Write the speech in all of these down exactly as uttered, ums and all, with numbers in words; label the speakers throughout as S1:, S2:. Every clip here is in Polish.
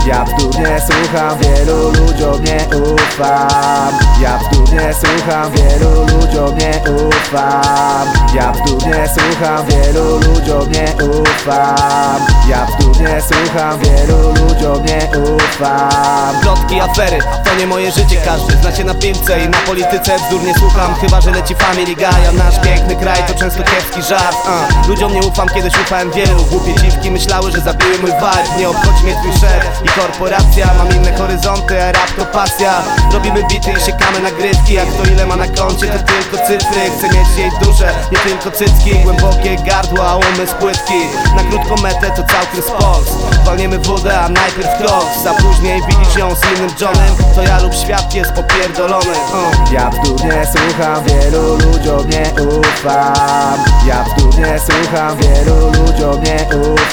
S1: Ja bzdurnie słucham, wielu ludziom nie ufam. Ja bzdurnie słucham, wielu ludziom nie ufam. Ja bzdurnie słucham, wielu ludziom nie ufam. Ja bzdurnie słucham, wielu ludziom nie ufam.
S2: Plotki, afery, to nie moje życie. Każdy zna się na piłce i na polityce. Bzdurnie słucham, chyba że leci Family Guy. A nasz piękny kraj to często kiepski żart. uh. Ludziom nie ufam, kiedyś ufałem wielu. Głupie dziwki myślały, że zabiły mój vibe. Nie obchodzi mnie twój szef i korporacja. Mam inne horyzonty, a rap to pasja. Robimy bity i siekamy nagrywki. Jak to ile ma na koncie, to tylko cyfry. Chcę mieć jej duszę, nie tylko cycki. Głębokie gardła, umysł płytki. Na krótką metę to całkiem spoks. Walniemy wódę, a najpierw koks. A później widzisz ją z innym Johnem. To ja lub świat jest popierdolony. uh.
S1: Ja bzdurnie słucham, wielu ludziom nie ufam. Ja bzdurnie słucham, wielu ludziom nie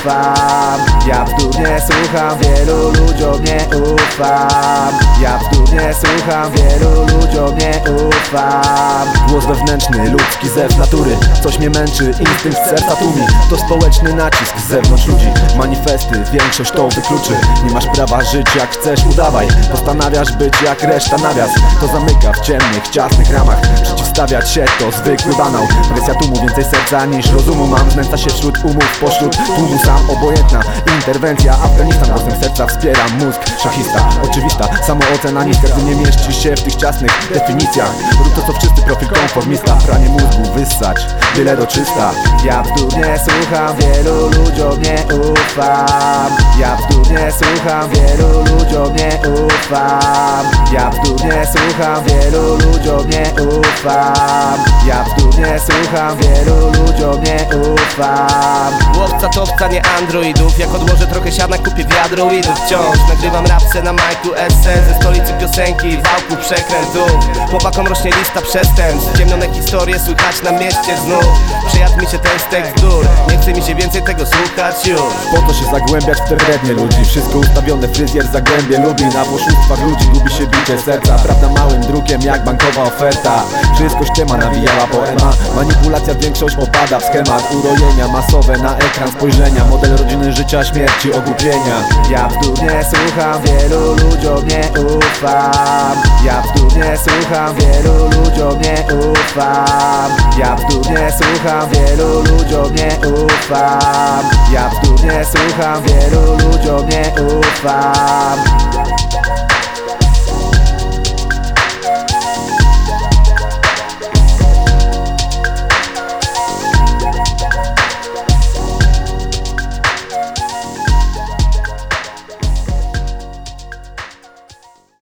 S1: ufam. Ja bzdurnie słucham, wielu ludziom nie ufam. Ja bzdurnie słucham, wielu ludziom nie ufam.
S3: Głos wewnętrzny, ludzki zew natury. Coś mnie męczy, instynkt serca tłumi. To społeczny nacisk z zewnątrz ludzi. Manifesty, większość to wykluczy. Nie masz prawa żyć jak chcesz, udawaj. Postanawiasz być jak reszta, nawias. To zamyka w ciemnych, ciasnych ramach. Przeciwstawiać się to zwykły banał. Presja tłumu, więcej serca niż rozumu mam. Znęca się wśród umów, pośród tłumu sam. Obojętna interwencja, Afganistan. Głosem serca wspieram mózg, szachista. Oczywista, samoocena niska. Gdy nie mieści się w tych ciasnych definicjach. Rób to co w czysty profil konformista. Pranie mózgu, wyssać, byle do czysta.
S1: Ja bzdurnie słucham, wielu ludziom nie ufam. Ja bzdurnie słucham, wielu ludziom nie ufam. Ja bzdurnie słucham, wielu ludziom nie ufam. Ja bzdurnie słucham, wielu ludziom nie ufam.
S2: Łowca to owca, nie androidów. Jak odłożę trochę siana, kupię wiadro weedów. Wciąż nagrywam rapsę na majku esse. Ze stolicy piosenki, wałku przekrętów. Chłopakom rośnie lista przestępstw. Ciemnione historie słychać na mieście znów. Przejadł mi się ten stek z dur. Nie chce mi się więcej tego słuchać już.
S3: Po to się zagłębiać w terennie ludzi. Wszystko ustawione, fryzjer zagłębie lubi. Na poszustwach ludzi gubi się bicie serca. Prawda małym drukiem jak bankowa oferta. Wszystko ściema nawijała poema. Manipulacja, większość popada w schemat. Urojenia masowe na ekran spojrzenia. Model rodziny, życia, śmierci, ogłupienia.
S1: Ja bzdurnie słucham, wielu ludziom nie ufam. Ja bzdurnie słucham, wielu ludziom nie ufam. Ja bzdurnie słucham, wielu ludziom nie ufam. Ja bzdurnie słucham, wielu ludziom nie ufam.